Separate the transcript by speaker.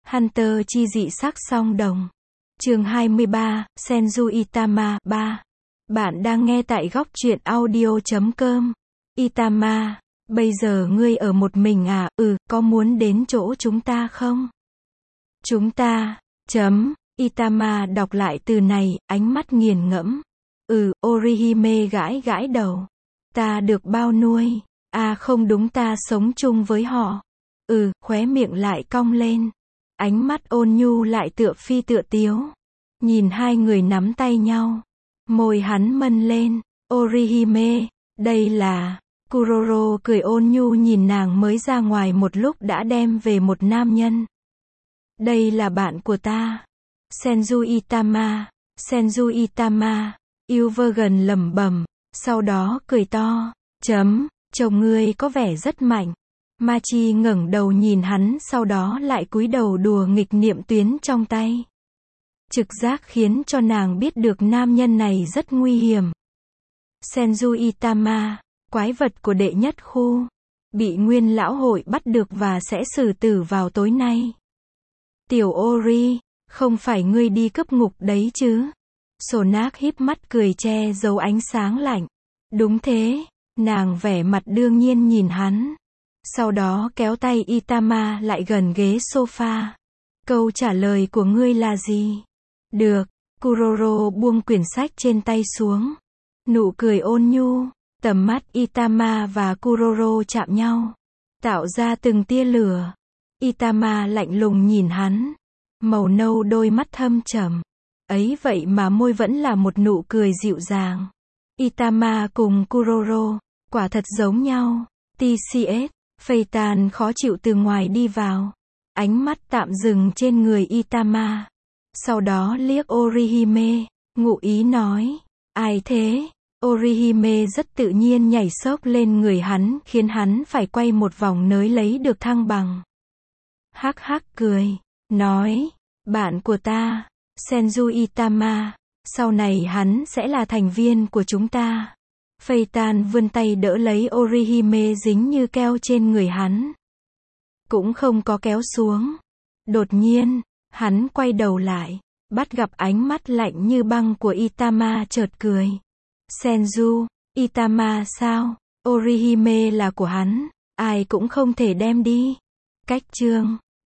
Speaker 1: Hunter chi dị sắc song đồng. Chương 23, Senju Itama 3. Bạn đang nghe tại góc truyện audio.com. Itama, bây giờ ngươi ở một mình à? Có muốn đến chỗ chúng ta không? Chúng ta, Itama đọc lại từ này, ánh mắt nghiền ngẫm. Orihime gãi gãi đầu. Ta được bao nuôi? Không đúng, ta sống chung với họ. Khóe miệng lại cong lên. Ánh mắt ôn nhu lại tựa phi tựa tiếu. Nhìn hai người nắm tay nhau. Môi hắn mân lên. Orihime, đây là... Kuroro cười ôn nhu nhìn nàng mới ra ngoài một lúc đã đem về một nam nhân. Đây là bạn của ta. Senju Itama, Ilvergen lẩm bẩm, sau đó cười to. Chồng ngươi có vẻ rất mạnh. Machi ngẩng đầu nhìn hắn, sau đó lại cúi đầu đùa nghịch niệm tuyến trong tay. Trực giác khiến cho nàng biết được nam nhân này rất nguy hiểm. Senju Itama, quái vật của đệ nhất khu, bị Nguyên lão hội bắt được và sẽ xử tử vào tối nay. Tiểu Ori, không phải ngươi đi cấp ngục đấy chứ? Sonak híp mắt cười che giấu ánh sáng lạnh. Đúng thế, nàng vẻ mặt đương nhiên nhìn hắn. Sau đó kéo tay Itama lại gần ghế sofa. Câu trả lời của ngươi là gì? Được, Kuroro buông quyển sách trên tay xuống. Nụ cười ôn nhu, tầm mắt Itama và Kuroro chạm nhau, tạo ra từng tia lửa. Itama lạnh lùng nhìn hắn, màu nâu đôi mắt thâm trầm. Ấy vậy mà môi vẫn là một nụ cười dịu dàng. Itama cùng Kuroro, quả thật giống nhau. TCS, Phaeton khó chịu từ ngoài đi vào. Ánh mắt tạm dừng trên người Itama. Sau đó liếc Orihime, ngụ ý nói, ai thế? Orihime rất tự nhiên nhảy xốc lên người hắn, khiến hắn phải quay một vòng nới lấy được thăng bằng. Hắc hắc cười, nói, bạn của ta, Senju Itama, sau này hắn sẽ là thành viên của chúng ta. Phaeton vươn tay đỡ lấy Orihime dính như keo trên người hắn. Cũng không có kéo xuống. Đột nhiên, hắn quay đầu lại, bắt gặp ánh mắt lạnh như băng của Itama, chợt cười. Senju Itama sao? Orihime là của hắn, ai cũng không thể đem đi. Cách chương